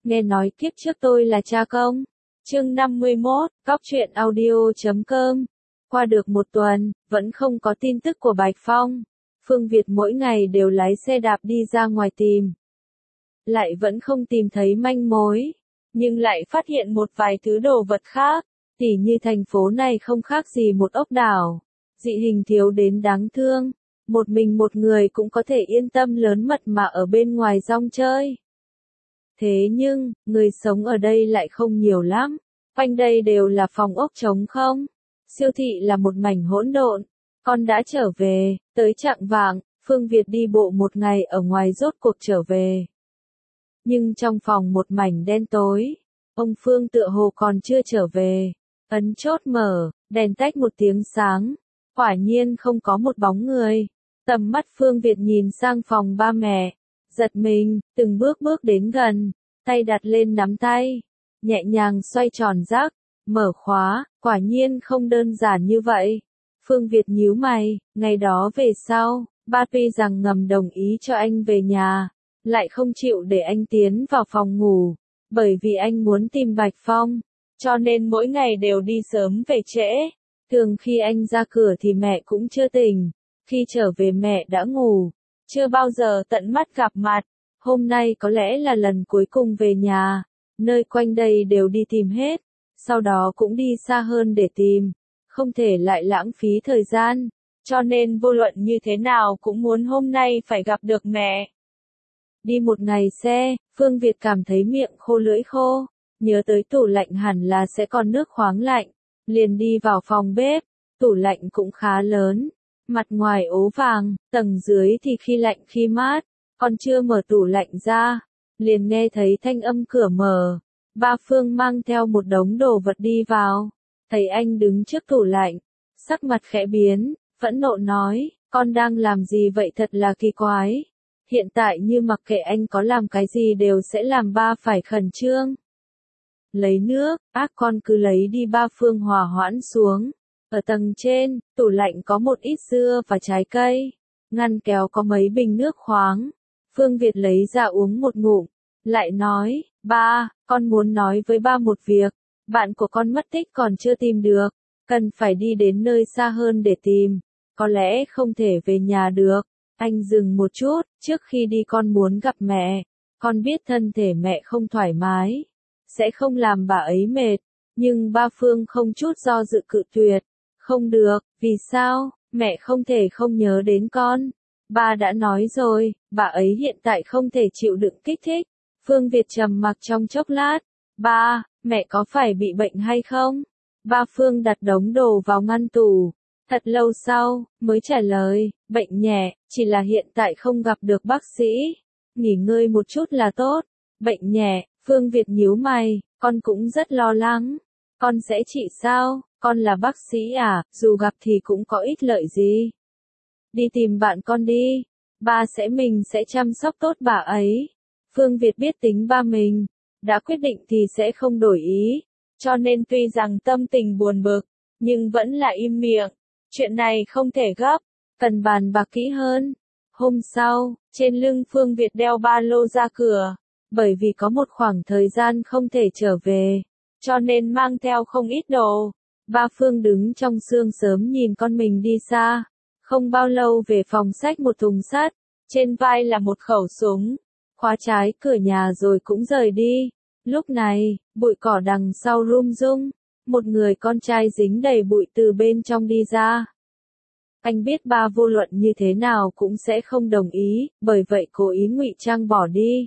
nghe nói kiếp trước tôi là cha công. Chương 51, Góc truyện audio.com. Qua được một tuần, vẫn không có tin tức của Bạch Phong. Phương Việt mỗi ngày đều lái xe đạp đi ra ngoài tìm. Lại vẫn không tìm thấy manh mối. Nhưng lại phát hiện một vài thứ đồ vật khác. Tỉ như thành phố này không khác gì một ốc đảo. Dị hình thiếu đến đáng thương. Một mình một người cũng có thể yên tâm lớn mật mà ở bên ngoài rong chơi. Thế nhưng, người sống ở đây lại không nhiều lắm. Quanh đây đều là phòng ốc trống không. Siêu thị là một mảnh hỗn độn. Con đã trở về, tới chạng vạng, Phương Việt đi bộ một ngày ở ngoài rốt cuộc trở về. Nhưng trong phòng một mảnh đen tối. Ông Phương tựa hồ còn chưa trở về. Ấn chốt mở, đèn tách một tiếng sáng. Quả nhiên không có một bóng người. Tầm mắt Phương Việt nhìn sang phòng ba mẹ. Giật mình, từng bước bước đến gần. Tay đặt lên nắm tay. Nhẹ nhàng xoay tròn rác. Mở khóa, quả nhiên không đơn giản như vậy. Phương Việt nhíu mày, ngày đó về sau, ba tuy rằng ngầm đồng ý cho anh về nhà. Lại không chịu để anh tiến vào phòng ngủ. Bởi vì anh muốn tìm Bạch Phong. Cho nên mỗi ngày đều đi sớm về trễ. Thường khi anh ra cửa thì mẹ cũng chưa tỉnh. Khi trở về mẹ đã ngủ. Chưa bao giờ tận mắt gặp mặt. Hôm nay có lẽ là lần cuối cùng về nhà. Nơi quanh đây đều đi tìm hết. Sau đó cũng đi xa hơn để tìm. Không thể lại lãng phí thời gian. Cho nên vô luận như thế nào cũng muốn hôm nay phải gặp được mẹ. Đi một ngày xe, Phương Việt cảm thấy miệng khô lưỡi khô. Nhớ tới tủ lạnh hẳn là sẽ còn nước khoáng lạnh. Liền đi vào phòng bếp. Tủ lạnh cũng khá lớn. Mặt ngoài ố vàng, tầng dưới thì khi lạnh khi mát. Còn chưa mở tủ lạnh ra. Liền nghe thấy thanh âm cửa mở. Ba Phương mang theo một đống đồ vật đi vào. Thấy anh đứng trước tủ lạnh. Sắc mặt khẽ biến, phẫn nộ nói, con đang làm gì vậy thật là kỳ quái. Hiện tại như mặc kệ anh có làm cái gì đều sẽ làm ba phải khẩn trương. Lấy nước, con cứ lấy đi. Ba Phương hòa hoãn xuống. Ở tầng trên, tủ lạnh có một ít dưa và trái cây. Ngăn kéo có mấy bình nước khoáng. Phương Việt lấy ra uống một ngụm. Lại nói, ba, con muốn nói với ba một việc. Bạn của con mất tích còn chưa tìm được. Cần phải đi đến nơi xa hơn để tìm. Có lẽ không thể về nhà được. Anh dừng một chút, trước khi đi con muốn gặp mẹ. Con biết thân thể mẹ không thoải mái. Sẽ không làm bà ấy mệt. Nhưng ba Phương không chút do dự cự tuyệt. Không được, vì sao, mẹ không thể không nhớ đến con. Ba đã nói rồi, bà ấy hiện tại không thể chịu đựng kích thích. Phương Việt trầm mặc trong chốc lát. Ba, mẹ có phải bị bệnh hay không? Ba Phương đặt đống đồ vào ngăn tủ. Thật lâu sau, mới trả lời, bệnh nhẹ, chỉ là hiện tại không gặp được bác sĩ. Nghỉ ngơi một chút là tốt. Bệnh nhẹ, Phương Việt nhíu mày, con cũng rất lo lắng. Con sẽ trị sao? Con là bác sĩ à, dù gặp thì cũng có ích lợi gì. Đi tìm bạn con đi. Mình sẽ chăm sóc tốt bà ấy. Phương Việt biết tính ba mình. Đã quyết định thì sẽ không đổi ý. Cho nên tuy rằng tâm tình buồn bực, nhưng vẫn là im miệng. Chuyện này không thể gấp. Cần bàn bạc kỹ hơn. Hôm sau, trên lưng Phương Việt đeo ba lô ra cửa. Bởi vì có một khoảng thời gian không thể trở về. Cho nên mang theo không ít đồ. Ba Phương đứng trong sương sớm nhìn con mình đi xa. Không bao lâu về phòng xách một thùng sắt. Trên vai là một khẩu súng. Khóa trái cửa nhà rồi cũng rời đi. Lúc này, bụi cỏ đằng sau rung rung. Một người con trai dính đầy bụi từ bên trong đi ra. Anh biết ba vô luận như thế nào cũng sẽ không đồng ý, bởi vậy cố ý ngụy trang bỏ đi.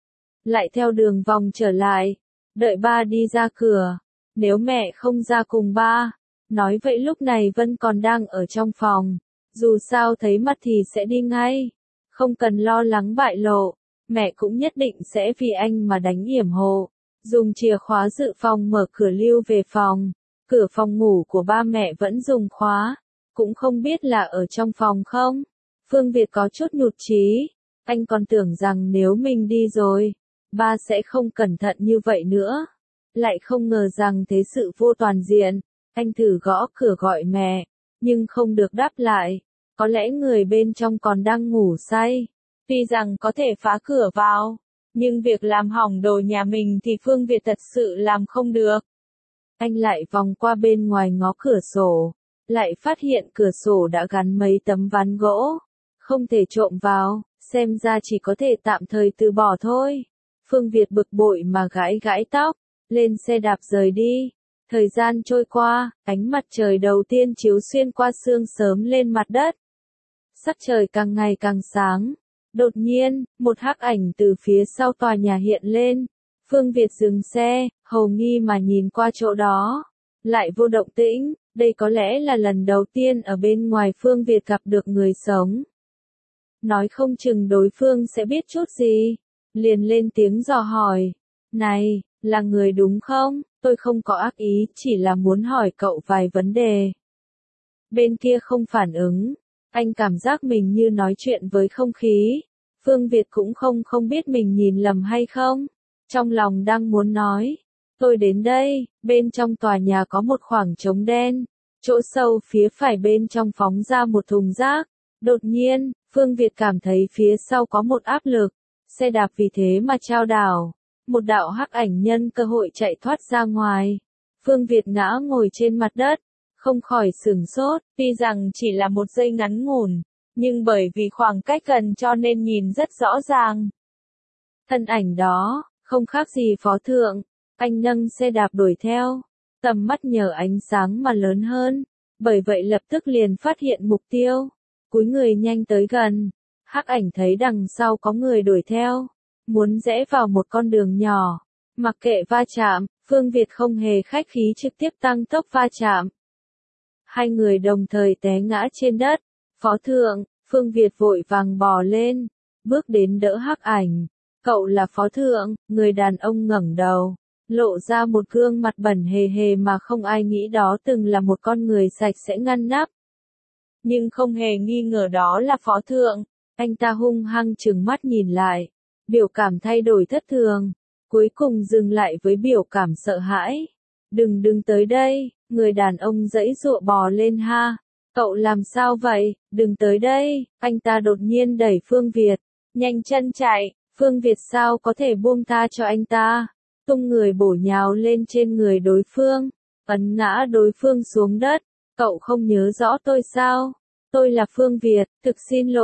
Lại theo đường vòng trở lại. Đợi ba đi ra cửa. Nếu mẹ không ra cùng ba. Nói vậy lúc này Vân còn đang ở trong phòng. Dù sao thấy mặt thì sẽ đi ngay. Không cần lo lắng bại lộ. Mẹ cũng nhất định sẽ vì anh mà đánh yểm hộ. Dùng chìa khóa dự phòng mở cửa lưu về phòng. Cửa phòng ngủ của ba mẹ vẫn dùng khóa. Cũng không biết là ở trong phòng không. Phương Việt có chút nhụt chí. Anh còn tưởng rằng nếu mình đi rồi, ba sẽ không cẩn thận như vậy nữa. Lại không ngờ rằng thế sự vô toàn diện. Anh thử gõ cửa gọi mẹ. Nhưng không được đáp lại. Có lẽ người bên trong còn đang ngủ say. Tuy rằng có thể phá cửa vào. Nhưng việc làm hỏng đồ nhà mình thì Phương Việt thật sự làm không được. Anh lại vòng qua bên ngoài ngó cửa sổ, lại phát hiện cửa sổ đã gắn mấy tấm ván gỗ, không thể trộm vào, xem ra chỉ có thể tạm thời từ bỏ thôi. Phương Việt bực bội mà gãi gãi tóc, lên xe đạp rời đi. Thời gian trôi qua, ánh mặt trời đầu tiên chiếu xuyên qua sương sớm lên mặt đất. Sắc trời càng ngày càng sáng. Đột nhiên, một hắc ảnh từ phía sau tòa nhà hiện lên. Phương Việt dừng xe, hầu nghi mà nhìn qua chỗ đó. Lại vô động tĩnh, đây có lẽ là lần đầu tiên ở bên ngoài Phương Việt gặp được người sống. Nói không chừng đối phương sẽ biết chút gì. Liền lên tiếng dò hỏi. Này, là người đúng không? Tôi không có ác ý, chỉ là muốn hỏi cậu vài vấn đề. Bên kia không phản ứng. Anh cảm giác mình như nói chuyện với không khí. Phương Việt cũng không biết mình nhìn lầm hay không. Trong lòng đang muốn nói. Tôi đến đây, bên trong tòa nhà có một khoảng trống đen. Chỗ sâu phía phải bên trong phóng ra một thùng rác. Đột nhiên, Phương Việt cảm thấy phía sau có một áp lực. Xe đạp vì thế mà chao đảo. Một đạo hắc ảnh nhân cơ hội chạy thoát ra ngoài. Phương Việt ngã ngồi trên mặt đất. Không khỏi sửng sốt, tuy rằng chỉ là một giây ngắn ngủn, nhưng bởi vì khoảng cách gần cho nên nhìn rất rõ ràng. Thân ảnh đó, không khác gì phó thượng, anh nâng xe đạp đuổi theo, tầm mắt nhờ ánh sáng mà lớn hơn, bởi vậy lập tức liền phát hiện mục tiêu, cúi người nhanh tới gần, hắc ảnh thấy đằng sau có người đuổi theo, muốn rẽ vào một con đường nhỏ, mặc kệ va chạm, Phương Việt không hề khách khí trực tiếp tăng tốc va chạm. Hai người đồng thời té ngã trên đất, phó thượng, Phương Việt vội vàng bò lên, bước đến đỡ hắc ảnh. Cậu là phó thượng, người đàn ông ngẩng đầu, lộ ra một gương mặt bẩn hề hề mà không ai nghĩ đó từng là một con người sạch sẽ ngăn nắp. Nhưng không hề nghi ngờ đó là phó thượng, anh ta hung hăng trừng mắt nhìn lại, biểu cảm thay đổi thất thường, cuối cùng dừng lại với biểu cảm sợ hãi. Đừng tới đây, người đàn ông giãy giụa bò lên ha. Cậu làm sao vậy, đừng tới đây, anh ta đột nhiên đẩy Phương Việt, nhanh chân chạy, Phương Việt sao có thể buông tha cho anh ta, tung người bổ nhào lên trên người đối phương, ấn ngã đối phương xuống đất, cậu không nhớ rõ tôi sao, tôi là Phương Việt, thực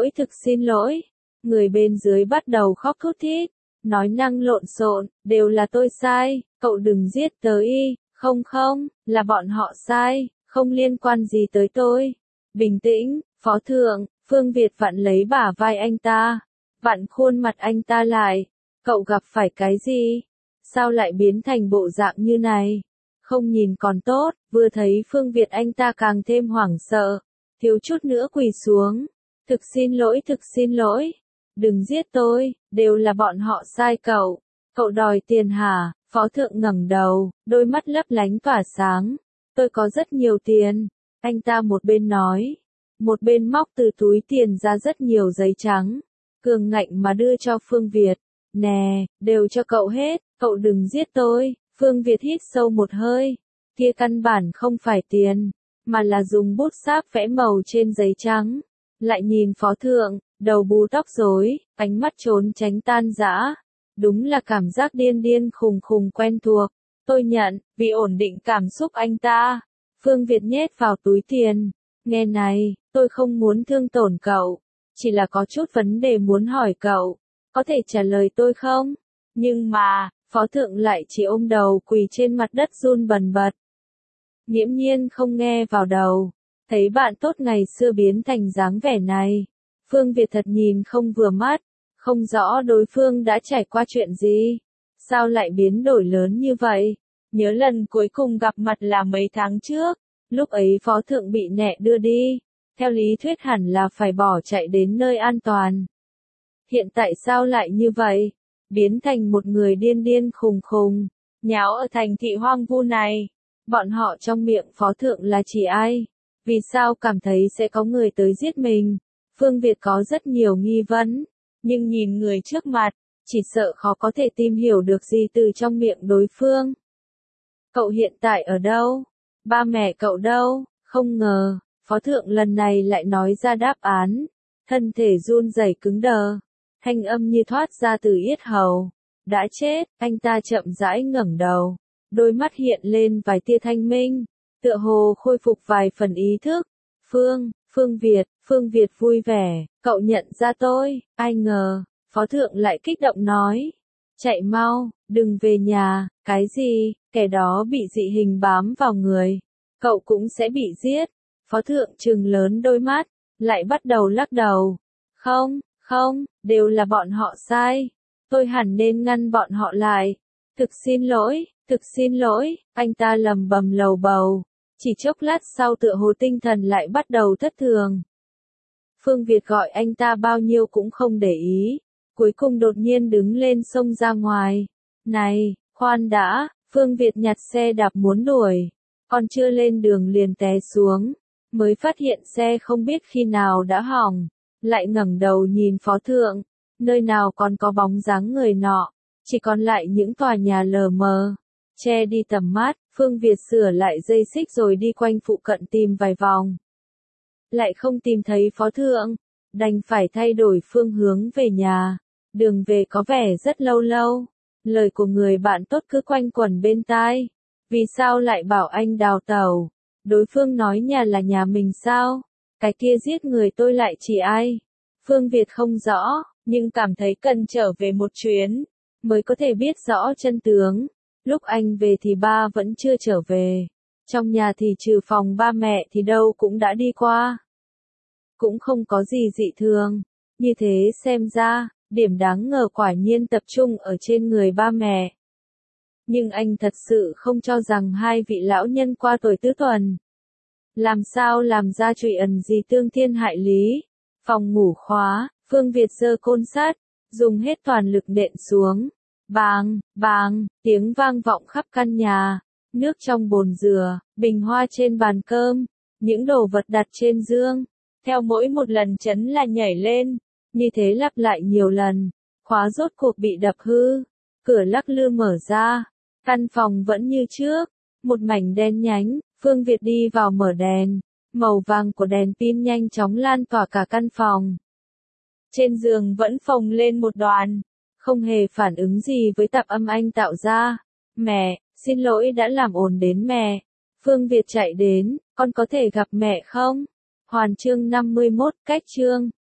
xin lỗi, người bên dưới bắt đầu khóc thút thít, nói năng lộn xộn, đều là tôi sai, cậu đừng giết tớ y, không, là bọn họ sai, không liên quan gì tới tôi. Bình tĩnh, phó thượng, Phương Việt vặn lấy bả vai anh ta, vặn khuôn mặt anh ta lại, cậu gặp phải cái gì? Sao lại biến thành bộ dạng như này? Không nhìn còn tốt, vừa thấy Phương Việt anh ta càng thêm hoảng sợ, thiếu chút nữa quỳ xuống, thực xin lỗi, đừng giết tôi, đều là bọn họ sai cậu đòi tiền hả? Phó thượng ngẩng đầu, đôi mắt lấp lánh tỏa sáng, tôi có rất nhiều tiền, anh ta một bên nói, một bên móc từ túi tiền ra rất nhiều giấy trắng, cường ngạnh mà đưa cho Phương Việt, nè, đều cho cậu hết, cậu đừng giết tôi, Phương Việt hít sâu một hơi, kia căn bản không phải tiền, mà là dùng bút sáp vẽ màu trên giấy trắng, lại nhìn phó thượng, đầu bù tóc rối, ánh mắt trốn tránh tan rã. Đúng là cảm giác điên khùng quen thuộc. Tôi nhận, vì ổn định cảm xúc anh ta. Phương Việt nhét vào túi tiền. Nghe này, tôi không muốn thương tổn cậu. Chỉ là có chút vấn đề muốn hỏi cậu. Có thể trả lời tôi không? Nhưng mà, phó thượng lại chỉ ôm đầu quỳ trên mặt đất run bần bật. Nghiễm nhiên không nghe vào đầu. Thấy bạn tốt ngày xưa biến thành dáng vẻ này. Phương Việt thật nhìn không vừa mắt. Không rõ đối phương đã trải qua chuyện gì, sao lại biến đổi lớn như vậy. Nhớ lần cuối cùng gặp mặt là mấy tháng trước, lúc ấy phó thượng bị nẹ đưa đi, theo lý thuyết hẳn là phải bỏ chạy đến nơi an toàn. Hiện tại sao lại như vậy, biến thành một người điên khùng, nháo ở thành thị hoang vu này. Bọn họ trong miệng phó thượng là chỉ ai? Vì sao cảm thấy sẽ có người tới giết mình? Phương Việt có rất nhiều nghi vấn. Nhưng nhìn người trước mặt, chỉ sợ khó có thể tìm hiểu được gì từ trong miệng đối phương. Cậu hiện tại ở đâu? Ba mẹ cậu đâu? Không ngờ, phó thượng lần này lại nói ra đáp án. Thân thể run rẩy cứng đờ. Thanh âm như thoát ra từ yết hầu. Đã chết, anh ta chậm rãi ngẩng đầu. Đôi mắt hiện lên vài tia thanh minh, tựa hồ khôi phục vài phần ý thức. Phương Việt vui vẻ, cậu nhận ra tôi, ai ngờ, Phó Thượng lại kích động nói. Chạy mau, đừng về nhà, cái gì, kẻ đó bị dị hình bám vào người. Cậu cũng sẽ bị giết. Phó Thượng trừng lớn đôi mắt, lại bắt đầu lắc đầu. Không, đều là bọn họ sai. Tôi hẳn nên ngăn bọn họ lại. Thực xin lỗi, anh ta lầm bầm lầu bầu. Chỉ chốc lát sau tựa hồ tinh thần lại bắt đầu thất thường. Phương Việt gọi anh ta bao nhiêu cũng không để ý. Cuối cùng đột nhiên đứng lên xông ra ngoài. Này, khoan đã, Phương Việt nhặt xe đạp muốn đuổi. Còn chưa lên đường liền té xuống. Mới phát hiện xe không biết khi nào đã hỏng. Lại ngẩng đầu nhìn Phó Thượng. Nơi nào còn có bóng dáng người nọ. Chỉ còn lại những tòa nhà lờ mờ. Che đi tầm mắt, Phương Việt sửa lại dây xích rồi đi quanh phụ cận tìm vài vòng. Lại không tìm thấy Phó Thượng. Đành phải thay đổi phương hướng về nhà. Đường về có vẻ rất lâu. Lời của người bạn tốt cứ quanh quẩn bên tai. Vì sao lại bảo anh đào tẩu? Đối phương nói nhà là nhà mình sao? Cái kia giết người tôi lại chỉ ai? Phương Việt không rõ, nhưng cảm thấy cần trở về một chuyến, mới có thể biết rõ chân tướng. Lúc anh về thì ba vẫn chưa trở về. Trong nhà thì trừ phòng ba mẹ thì đâu cũng đã đi qua. Cũng không có gì dị thường. Như thế xem ra, điểm đáng ngờ quả nhiên tập trung ở trên người ba mẹ. Nhưng anh thật sự không cho rằng hai vị lão nhân qua tuổi tứ tuần. Làm sao làm ra trụy ẩn gì tương thiên hại lý. Phòng ngủ khóa, Phương Việt giơ côn sắt, dùng hết toàn lực nện xuống. Bang, tiếng vang vọng khắp căn nhà. Nước trong bồn dừa, bình hoa trên bàn cơm, những đồ vật đặt trên giường. Theo mỗi một lần chấn là nhảy lên. Như thế lặp lại nhiều lần. Khóa rốt cuộc bị đập hư. Cửa lắc lư mở ra. Căn phòng vẫn như trước. Một mảnh đen nhánh. Phương Việt đi vào mở đèn. Màu vàng của đèn pin nhanh chóng lan tỏa cả căn phòng. Trên giường vẫn phồng lên một đoàn. Không hề phản ứng gì với tạp âm anh tạo ra. Mẹ, xin lỗi đã làm ồn đến mẹ. Phương Việt chạy đến, con có thể gặp mẹ không? Hoàn chương 51, cách chương.